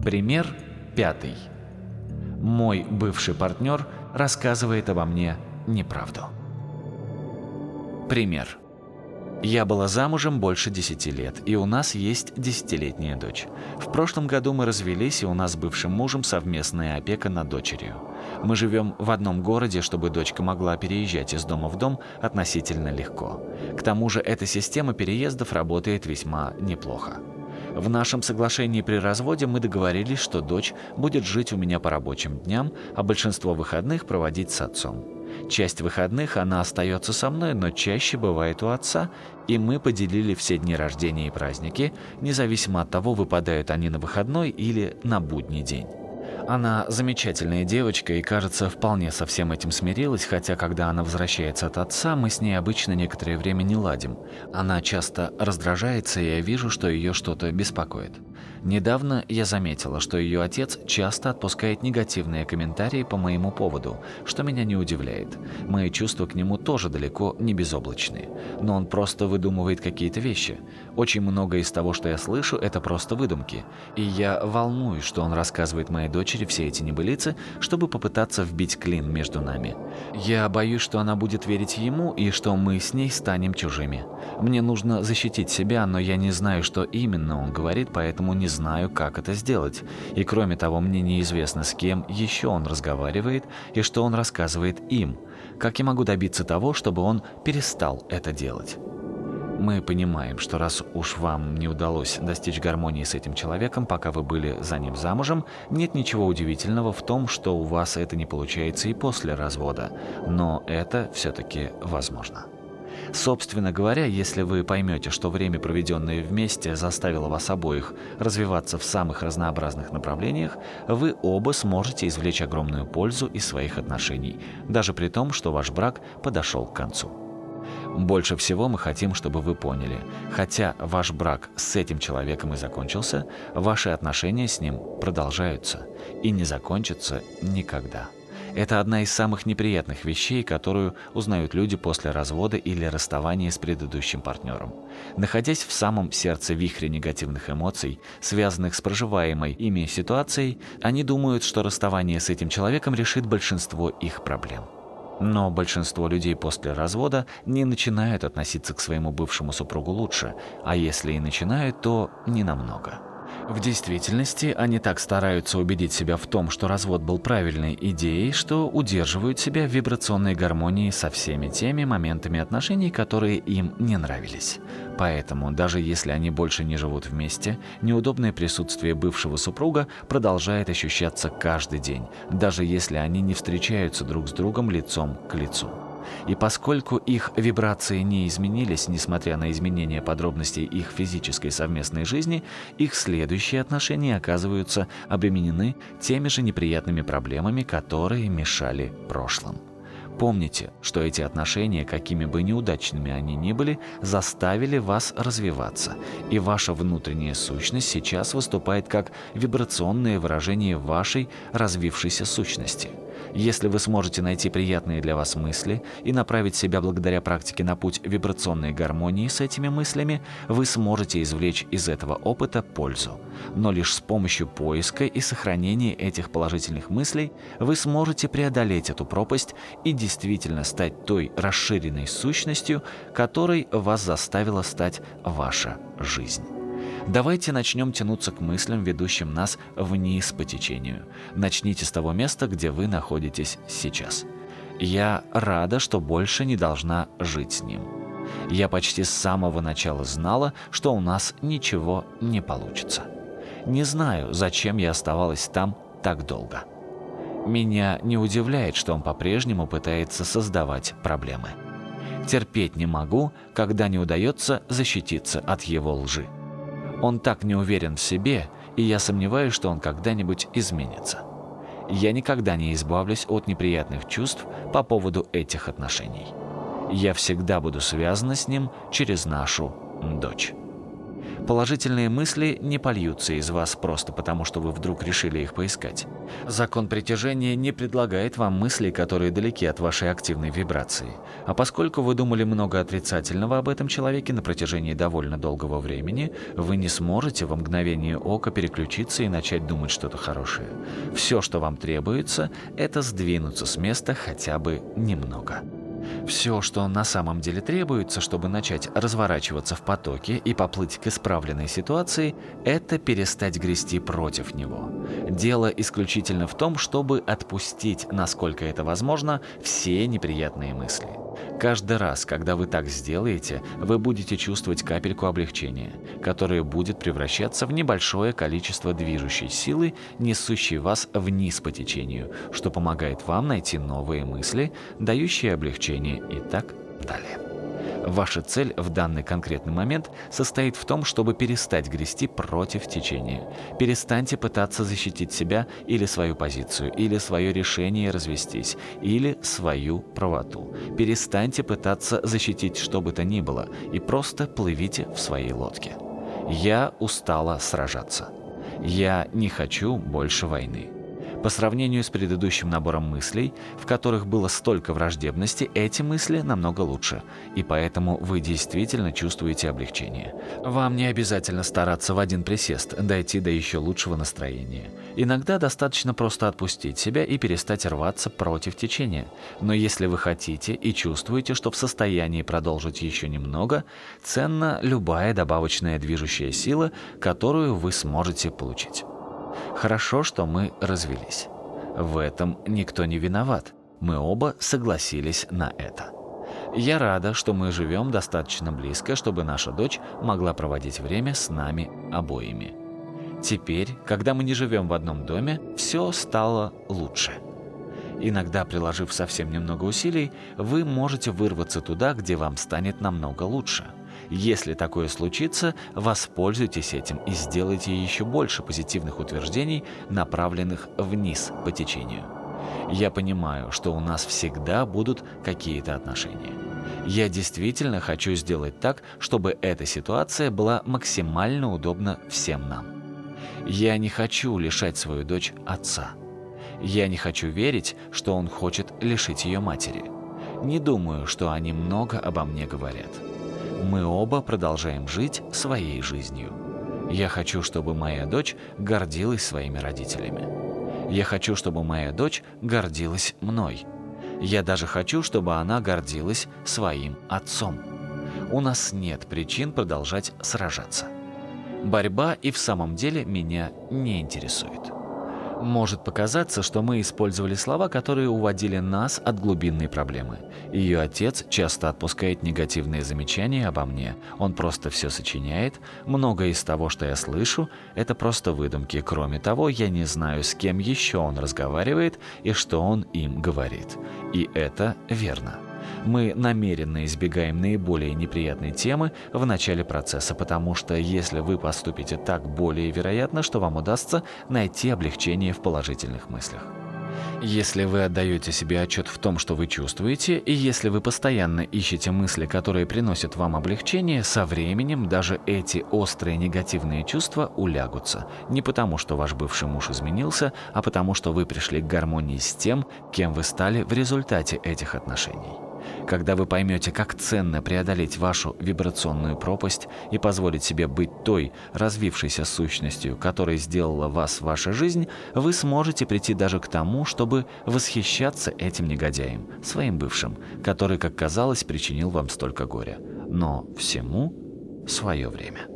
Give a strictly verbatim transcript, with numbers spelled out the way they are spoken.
Пример пятый. Мой бывший партнер рассказывает обо мне неправду. Пример. Я была замужем больше десяти лет, и у нас есть десятилетняя дочь. В прошлом году мы развелись, и у нас с бывшим мужем совместная опека над дочерью. Мы живем в одном городе, чтобы дочка могла переезжать из дома в дом относительно легко. К тому же эта система переездов работает весьма неплохо. В нашем соглашении при разводе мы договорились, что дочь будет жить у меня по рабочим дням, а большинство выходных проводить с отцом. Часть выходных она остается со мной, но чаще бывает у отца, и мы поделили все дни рождения и праздники, независимо от того, выпадают они на выходной или на будний день. Она замечательная девочка и, кажется, вполне со всем этим смирилась, хотя когда она возвращается от отца, мы с ней обычно некоторое время не ладим. Она часто раздражается, и я вижу, что ее что-то беспокоит. Недавно я заметила, что ее отец часто отпускает негативные комментарии по моему поводу, что меня не удивляет. Мои чувства к нему тоже далеко не безоблачные, но он просто выдумывает какие-то вещи. Очень многое из того, что я слышу, это просто выдумки, и я волнуюсь, что он рассказывает моей дочери все эти небылицы, чтобы попытаться вбить клин между нами. Я боюсь, что она будет верить ему и что мы с ней станем чужими. Мне нужно защитить себя, но я не знаю, что именно он говорит, поэтому не знаю, как это сделать. И кроме того, мне неизвестно, с кем еще он разговаривает и что он рассказывает им. Как я могу добиться того, чтобы он перестал это делать? Мы понимаем, что раз уж вам не удалось достичь гармонии с этим человеком, пока вы были за ним замужем, нет ничего удивительного в том, что у вас это не получается и после развода. Но это все-таки возможно. Собственно говоря, если вы поймете, что время, проведенное вместе, заставило вас обоих развиваться в самых разнообразных направлениях, вы оба сможете извлечь огромную пользу из своих отношений, даже при том, что ваш брак подошел к концу. Больше всего мы хотим, чтобы вы поняли, хотя ваш брак с этим человеком и закончился, ваши отношения с ним продолжаются и не закончатся никогда. Это одна из самых неприятных вещей, которую узнают люди после развода или расставания с предыдущим партнером. Находясь в самом сердце вихря негативных эмоций, связанных с проживаемой ими ситуацией, они думают, что расставание с этим человеком решит большинство их проблем. Но большинство людей после развода не начинают относиться к своему бывшему супругу лучше, а если и начинают, то ненамного. В действительности, они так стараются убедить себя в том, что развод был правильной идеей, что удерживают себя в вибрационной гармонии со всеми теми моментами отношений, которые им не нравились. Поэтому, даже если они больше не живут вместе, неудобное присутствие бывшего супруга продолжает ощущаться каждый день, даже если они не встречаются друг с другом лицом к лицу. И поскольку их вибрации не изменились, несмотря на изменения подробностей их физической совместной жизни, их следующие отношения оказываются обременены теми же неприятными проблемами, которые мешали прошлым. Помните, что эти отношения, какими бы неудачными они ни были, заставили вас развиваться, и ваша внутренняя сущность сейчас выступает как вибрационное выражение вашей развившейся сущности. Если вы сможете найти приятные для вас мысли и направить себя благодаря практике на путь вибрационной гармонии с этими мыслями, вы сможете извлечь из этого опыта пользу. Но лишь с помощью поиска и сохранения этих положительных мыслей вы сможете преодолеть эту пропасть и действительно стать той расширенной сущностью, которой вас заставила стать ваша жизнь. Давайте начнем тянуться к мыслям, ведущим нас вниз по течению. Начните с того места, где вы находитесь сейчас. Я рада, что больше не должна жить с ним. Я почти с самого начала знала, что у нас ничего не получится. Не знаю, зачем я оставалась там так долго. Меня не удивляет, что он по-прежнему пытается создавать проблемы. Терпеть не могу, когда не удается защититься от его лжи. Он так не уверен в себе, и я сомневаюсь, что он когда-нибудь изменится. Я никогда не избавлюсь от неприятных чувств по поводу этих отношений. Я всегда буду связана с ним через нашу дочь. Положительные мысли не польются из вас просто потому, что вы вдруг решили их поискать. Закон притяжения не предлагает вам мыслей, которые далеки от вашей активной вибрации. А поскольку вы думали много отрицательного об этом человеке на протяжении довольно долгого времени, вы не сможете во мгновение ока переключиться и начать думать что-то хорошее. Все, что вам требуется, это сдвинуться с места хотя бы немного. Все, что на самом деле требуется, чтобы начать разворачиваться в потоке и поплыть к исправленной ситуации, это перестать грести против него. Дело исключительно в том, чтобы отпустить, насколько это возможно, все неприятные мысли. Каждый раз, когда вы так сделаете, вы будете чувствовать капельку облегчения, которое будет превращаться в небольшое количество движущей силы, несущей вас вниз по течению, что помогает вам найти новые мысли, дающие облегчение и так далее. Ваша цель в данный конкретный момент состоит в том, чтобы перестать грести против течения. Перестаньте пытаться защитить себя или свою позицию, или свое решение развестись, или свою правоту. Перестаньте пытаться защитить что бы то ни было и просто плывите в своей лодке. Я устала сражаться. Я не хочу больше войны. По сравнению с предыдущим набором мыслей, в которых было столько враждебности, эти мысли намного лучше, и поэтому вы действительно чувствуете облегчение. Вам не обязательно стараться в один присест дойти до еще лучшего настроения. Иногда достаточно просто отпустить себя и перестать рваться против течения. Но если вы хотите и чувствуете, что в состоянии продолжить еще немного, ценна любая добавочная движущая сила, которую вы сможете получить. Хорошо, что мы развелись. В этом никто не виноват. Мы оба согласились на это. Я рада, что мы живем достаточно близко, чтобы наша дочь могла проводить время с нами обоими. Теперь, когда мы не живем в одном доме, все стало лучше. Иногда, приложив совсем немного усилий, вы можете вырваться туда, где вам станет намного лучше. Если такое случится, воспользуйтесь этим и сделайте еще больше позитивных утверждений, направленных вниз по течению. Я понимаю, что у нас всегда будут какие-то отношения. Я действительно хочу сделать так, чтобы эта ситуация была максимально удобна всем нам. Я не хочу лишать свою дочь отца. Я не хочу верить, что он хочет лишить ее матери. Не думаю, что они много обо мне говорят. Мы оба продолжаем жить своей жизнью. Я хочу, чтобы моя дочь гордилась своими родителями. Я хочу, чтобы моя дочь гордилась мной. Я даже хочу, чтобы она гордилась своим отцом. У нас нет причин продолжать сражаться. Борьба и в самом деле меня не интересует. Может показаться, что мы использовали слова, которые уводили нас от глубинной проблемы. Ее отец часто отпускает негативные замечания обо мне. Он просто все сочиняет. Многое из того, что я слышу, это просто выдумки. Кроме того, я не знаю, с кем еще он разговаривает и что он им говорит. И это верно. Мы намеренно избегаем наиболее неприятной темы в начале процесса, потому что если вы поступите так, более вероятно, что вам удастся найти облегчение в положительных мыслях. Если вы отдаете себе отчет в том, что вы чувствуете, и если вы постоянно ищете мысли, которые приносят вам облегчение, со временем даже эти острые негативные чувства улягутся. Не потому, что ваш бывший муж изменился, а потому, что вы пришли к гармонии с тем, кем вы стали в результате этих отношений. Когда вы поймете, как ценно преодолеть вашу вибрационную пропасть и позволить себе быть той развившейся сущностью, которой сделала вас ваша жизнь, вы сможете прийти даже к тому, чтобы восхищаться этим негодяем, своим бывшим, который, как казалось, причинил вам столько горя. Но всему свое время.